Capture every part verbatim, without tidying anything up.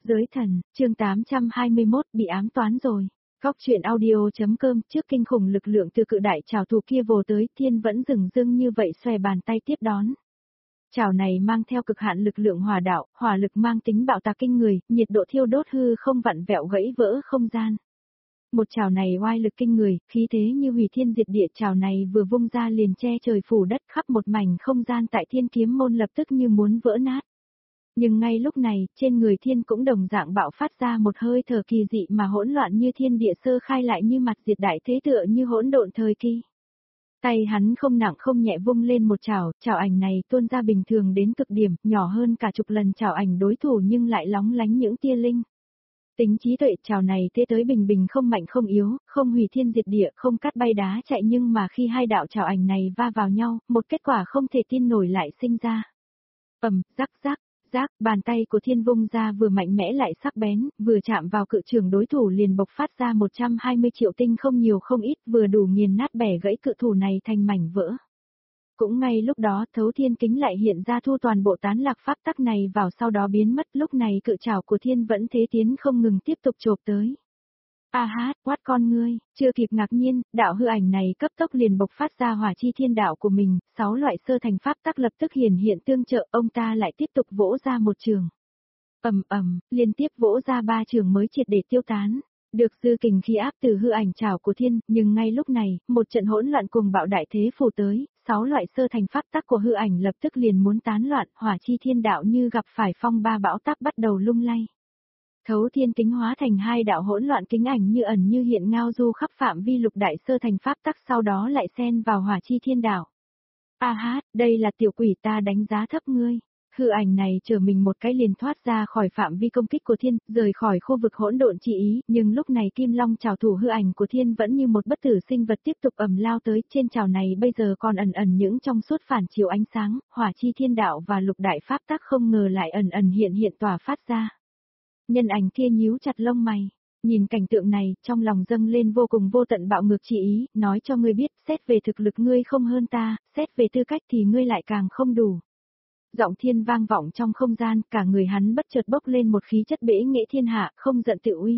Giới thần, chương tám trăm hai mươi mốt, bị ám toán rồi. Góc truyện audio.com, trước kinh khủng lực lượng từ cự đại trảo thủ kia vồ tới, Thiên vẫn dừng dưng như vậy xòe bàn tay tiếp đón. Trảo này mang theo cực hạn lực lượng hỏa đạo, hỏa lực mang tính bạo tạc kinh người, nhiệt độ thiêu đốt hư không vặn vẹo gãy vỡ không gian. Một trảo này oai lực kinh người, khí thế như hủy thiên diệt địa, trảo này vừa vung ra liền che trời phủ đất, khắp một mảnh không gian tại Thiên Kiếm môn lập tức như muốn vỡ nát. Nhưng ngay lúc này, trên người Thiên cũng đồng dạng bạo phát ra một hơi thở kỳ dị mà hỗn loạn như thiên địa sơ khai lại như mặt diệt đại thế tựa như hỗn độn thời kỳ. Tay hắn không nặng không nhẹ vung lên một chảo, chảo ảnh này tuôn ra bình thường đến cực điểm, nhỏ hơn cả chục lần chảo ảnh đối thủ nhưng lại lóng lánh những tia linh. Tính trí tuệ chảo này thế tới bình bình không mạnh không yếu, không hủy thiên diệt địa, không cắt bay đá chạy, nhưng mà khi hai đạo chảo ảnh này va vào nhau, một kết quả không thể tin nổi lại sinh ra. Ầm, rắc rắc. Giác, bàn tay của Thiên vung ra vừa mạnh mẽ lại sắc bén, vừa chạm vào cự trường đối thủ liền bộc phát ra một trăm hai mươi triệu tinh không nhiều không ít, vừa đủ nghiền nát bẻ gãy cự thủ này thành mảnh vỡ. Cũng ngay lúc đó, Thấu Thiên Kính lại hiện ra thu toàn bộ tán lạc pháp tắc này vào sau đó biến mất, lúc này cự trảo của Thiên vẫn thế tiến không ngừng tiếp tục chộp tới. A hát, quát con ngươi, chưa kịp ngạc nhiên, đạo hư ảnh này cấp tốc liền bộc phát ra hỏa chi thiên đạo của mình, sáu loại sơ thành pháp tắc lập tức hiển hiện tương trợ, ông ta lại tiếp tục vỗ ra một trường. Ầm ầm, liên tiếp vỗ ra ba trường mới triệt để tiêu tán, được dư kình khí áp từ hư ảnh trảo của Thiên, nhưng ngay lúc này, một trận hỗn loạn cùng bạo đại thế phủ tới, sáu loại sơ thành pháp tắc của hư ảnh lập tức liền muốn tán loạn, hỏa chi thiên đạo như gặp phải phong ba bão táp bắt đầu lung lay. Thấu Thiên Kính hóa thành hai đạo hỗn loạn kính ảnh như ẩn như hiện ngao du khắp phạm vi lục đại sơ thành pháp tắc, sau đó lại xen vào hỏa chi thiên đạo. A hát, đây là tiểu quỷ, ta đánh giá thấp ngươi. Hư ảnh này trở mình một cái liền thoát ra khỏi phạm vi công kích của Thiên, rời khỏi khu vực hỗn độn chi ý, nhưng lúc này Kim Long trảo thủ hư ảnh của Thiên vẫn như một bất tử sinh vật tiếp tục ầm lao tới, trên trảo này bây giờ còn ẩn ẩn những trong suốt phản chiếu ánh sáng, hỏa chi thiên đạo và lục đại pháp tắc không ngờ lại ẩn ẩn hiện hiện tỏa phát ra. Nhân ảnh kia nhíu chặt lông mày, nhìn cảnh tượng này, trong lòng dâng lên vô cùng vô tận bạo ngược chi ý, nói cho ngươi biết, xét về thực lực ngươi không hơn ta, xét về tư cách thì ngươi lại càng không đủ. Giọng Thiên vang vọng trong không gian, cả người hắn bất chợt bốc lên một khí chất bể nghệ thiên hạ, không giận tự uy.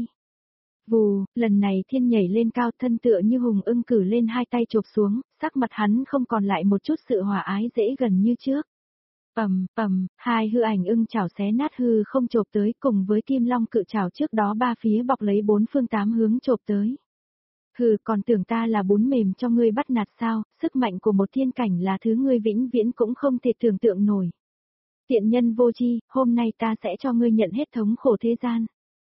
Vù, lần này Thiên nhảy lên cao, thân tựa như hùng ưng cử lên hai tay chộp xuống, sắc mặt hắn không còn lại một chút sự hòa ái dễ gần như trước. Ầm, ầm, hai hư ảnh ưng chảo xé nát hư không chộp tới, cùng với Kim Long cự chảo trước đó ba phía bọc lấy bốn phương tám hướng chộp tới. Hừ, còn tưởng ta là bún mềm cho ngươi bắt nạt sao, sức mạnh của một thiên cảnh là thứ ngươi vĩnh viễn cũng không thể tưởng tượng nổi. Tiện nhân vô tri, hôm nay ta sẽ cho ngươi nhận hết thống khổ thế gian.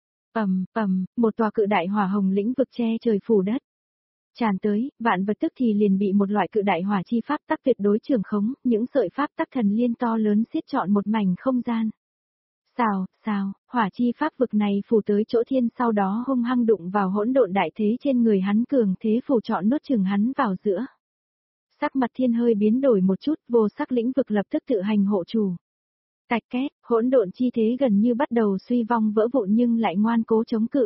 Ầm, ầm, một tòa cự đại hỏa hồng lĩnh vực che trời phủ đất. Tràn tới, vạn vật tức thì liền bị một loại cự đại hỏa chi pháp tắc tuyệt đối trường khống, những sợi pháp tắc thần liên to lớn xiết trọn một mảnh không gian. Xào, xào, hỏa chi pháp vực này phủ tới chỗ Thiên, sau đó hung hăng đụng vào hỗn độn đại thế trên người hắn, cường thế phủ trọn nuốt chửng hắn vào giữa. Sắc mặt Thiên hơi biến đổi một chút, vô sắc lĩnh vực lập tức tự hành hộ chủ. Tạch két, hỗn độn chi thế gần như bắt đầu suy vong vỡ vụn nhưng lại ngoan cố chống cự.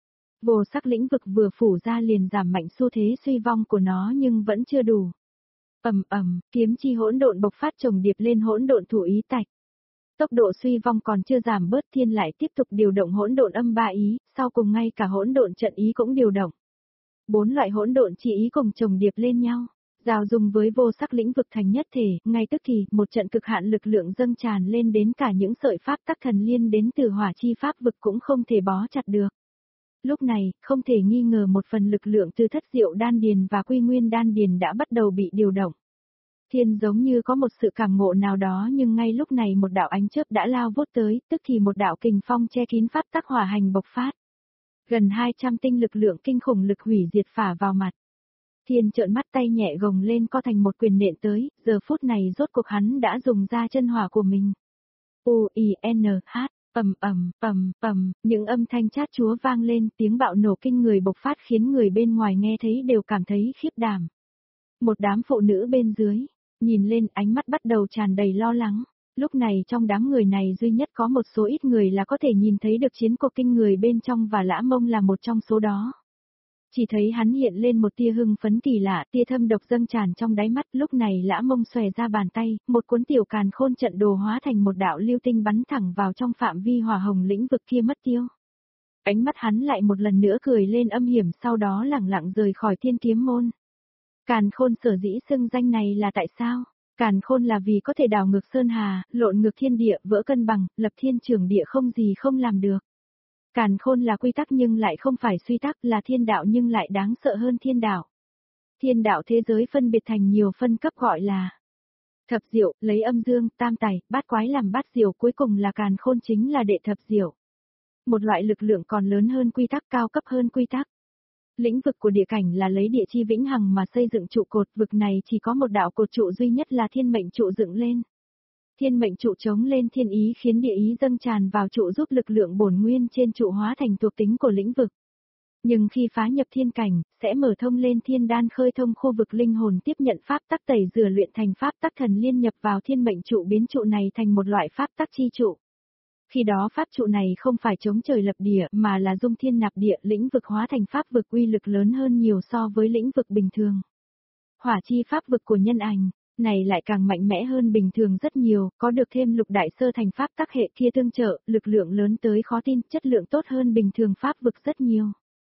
Vô sắc lĩnh vực vừa phủ ra liền giảm mạnh xu thế suy vong của nó nhưng vẫn chưa đủ. Ầm ầm, kiếm chi hỗn độn bộc phát chồng điệp lên hỗn độn thủ ý tạch. Tốc độ suy vong còn chưa giảm bớt, Thiên lại tiếp tục điều động hỗn độn âm ba ý, sau cùng ngay cả hỗn độn trận ý cũng điều động. Bốn loại hỗn độn chi ý cùng chồng điệp lên nhau, giao dung với vô sắc lĩnh vực thành nhất thể, ngay tức thì một trận cực hạn lực lượng dâng tràn lên đến cả những sợi pháp tắc thần liên đến từ hỏa chi pháp vực cũng không thể bó chặt được. Lúc này, không thể nghi ngờ một phần lực lượng từ thất diệu đan điền và quy nguyên đan điền đã bắt đầu bị điều động. Thiên giống như có một sự cảm ngộ nào đó, nhưng ngay lúc này một đạo ánh chớp đã lao vút tới, tức thì một đạo kình phong che kín pháp tắc hỏa hành bộc phát. Gần hai trăm tinh lực lượng kinh khủng lực hủy diệt phả vào mặt. Thiên trợn mắt, tay nhẹ gồng lên co thành một quyền nện tới, giờ phút này rốt cuộc hắn đã dùng ra chân hỏa của mình. U I N H. Ầm ầm, ầm ầm, những âm thanh chát chúa vang lên, tiếng bạo nổ kinh người bộc phát khiến người bên ngoài nghe thấy đều cảm thấy khiếp đảm. Một đám phụ nữ bên dưới, nhìn lên ánh mắt bắt đầu tràn đầy lo lắng. Lúc này trong đám người này duy nhất có một số ít người là có thể nhìn thấy được chiến cuộc kinh người bên trong và Lã Mông là một trong số đó. Chỉ thấy hắn hiện lên một tia hưng phấn kỳ lạ, tia thâm độc dâng tràn trong đáy mắt, lúc này Lã Mông xòe ra bàn tay, một cuốn tiểu càn khôn trận đồ hóa thành một đạo lưu tinh bắn thẳng vào trong phạm vi hỏa hồng lĩnh vực kia mất tiêu. Ánh mắt hắn lại một lần nữa cười lên âm hiểm, sau đó lẳng lặng rời khỏi Thiên Kiếm môn. Càn khôn sở dĩ xưng danh này là tại sao? Càn khôn là vì có thể đảo ngược sơn hà, lộn ngược thiên địa, vỡ cân bằng, lập thiên trường địa, không gì không làm được. Càn khôn là quy tắc nhưng lại không phải suy tắc, là thiên đạo nhưng lại đáng sợ hơn thiên đạo. Thiên đạo thế giới phân biệt thành nhiều phân cấp gọi là thập diệu, lấy âm dương, tam tài, bát quái làm bát diệu, cuối cùng là càn khôn, chính là đệ thập diệu. Một loại lực lượng còn lớn hơn quy tắc, cao cấp hơn quy tắc. Lĩnh vực của địa cảnh là lấy địa chi vĩnh hằng mà xây dựng trụ cột, vực này chỉ có một đạo cột trụ duy nhất là thiên mệnh trụ dựng lên. Thiên mệnh trụ chống lên thiên ý khiến địa ý dâng tràn vào trụ, giúp lực lượng bổn nguyên trên trụ hóa thành thuộc tính của lĩnh vực. Nhưng khi phá nhập thiên cảnh, sẽ mở thông lên thiên đan, khơi thông khu vực linh hồn, tiếp nhận pháp tắc tẩy rửa luyện thành pháp tắc thần liên, nhập vào thiên mệnh trụ, biến trụ này thành một loại pháp tắc chi trụ. Khi đó pháp trụ này không phải chống trời lập địa mà là dung thiên nạp địa, lĩnh vực hóa thành pháp vực, uy lực lớn hơn nhiều so với lĩnh vực bình thường. Hỏa chi pháp vực của nhân ảnh này lại càng mạnh mẽ hơn bình thường rất nhiều, có được thêm lục đại sơ thành pháp tắc hệ kia tương trợ, lực lượng lớn tới khó tin, chất lượng tốt hơn bình thường pháp vực rất nhiều.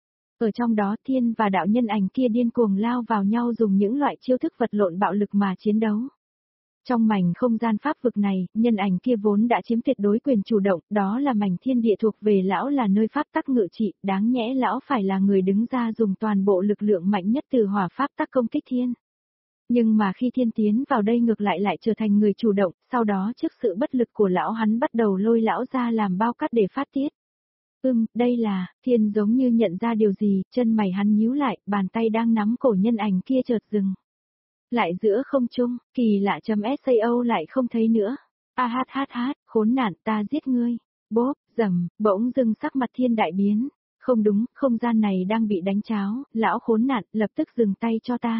Ở trong đó thiên và đạo nhân ảnh kia điên cuồng lao vào nhau, dùng những loại chiêu thức vật lộn bạo lực mà chiến đấu. Trong mảnh không gian pháp vực này, nhân ảnh kia vốn đã chiếm tuyệt đối quyền chủ động, đó là mảnh thiên địa thuộc về lão, là nơi pháp tắc ngự trị, đáng nhẽ lão phải là người đứng ra dùng toàn bộ lực lượng mạnh nhất từ hỏa pháp tắc công kích thiên. Nhưng mà khi thiên tiến vào đây ngược lại lại trở thành người chủ động, sau đó trước sự bất lực của lão, hắn bắt đầu lôi lão ra làm bao cát để phát tiết. Ừm, đây là, thiên giống như nhận ra điều gì, chân mày hắn nhíu lại, bàn tay đang nắm cổ nhân ảnh kia chợt dừng. Lại giữa không trung, kỳ lạ chấm sao lại không thấy nữa. A hát hát hát, khốn nạn, ta giết ngươi. Bốp, rầm, bỗng dưng sắc mặt thiên đại biến. Không đúng, không gian này đang bị đánh cháo, lão khốn nạn, lập tức dừng tay cho ta.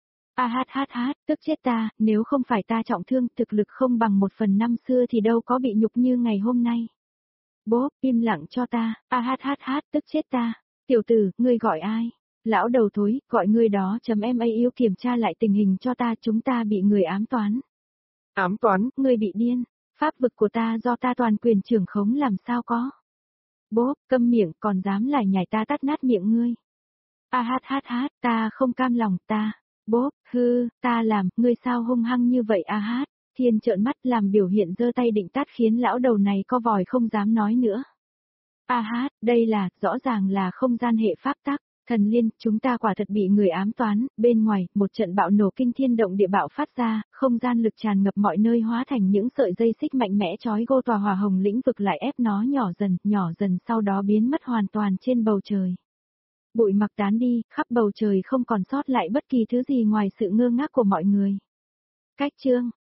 A hát hát hát, tức chết ta, nếu không phải ta trọng thương, thực lực không bằng một phần năm xưa thì đâu có bị nhục như ngày hôm nay. Bốp, im lặng cho ta, a hát hát hát, tức chết ta. Tiểu tử, ngươi gọi ai? Lão đầu thối, gọi ngươi đó chấm em ấy yêu kiểm tra lại tình hình cho ta, chúng ta bị người ám toán. Ám toán, ngươi bị điên, pháp vực của ta do ta toàn quyền trưởng khống làm sao có. Bốp, câm miệng, còn dám lải nhải, ta tát nát miệng ngươi. A hát hát hát, ta không cam lòng, ta. Bốp, hư, ta làm, ngươi sao hung hăng như vậy a hát. Thiên trợn mắt làm biểu hiện giơ tay định tát, khiến lão đầu này co vòi không dám nói nữa. A hát, đây là, rõ ràng là không gian hệ pháp tắc. Thần liên, chúng ta quả thật bị người ám toán, bên ngoài, một trận bạo nổ kinh thiên động địa bạo phát ra, không gian lực tràn ngập mọi nơi, hóa thành những sợi dây xích mạnh mẽ trói gô tòa hỏa hồng lĩnh vực, lại ép nó nhỏ dần, nhỏ dần sau đó biến mất hoàn toàn trên bầu trời. Bụi mặc tán đi, khắp bầu trời không còn sót lại bất kỳ thứ gì ngoài sự ngơ ngác của mọi người. Cách chương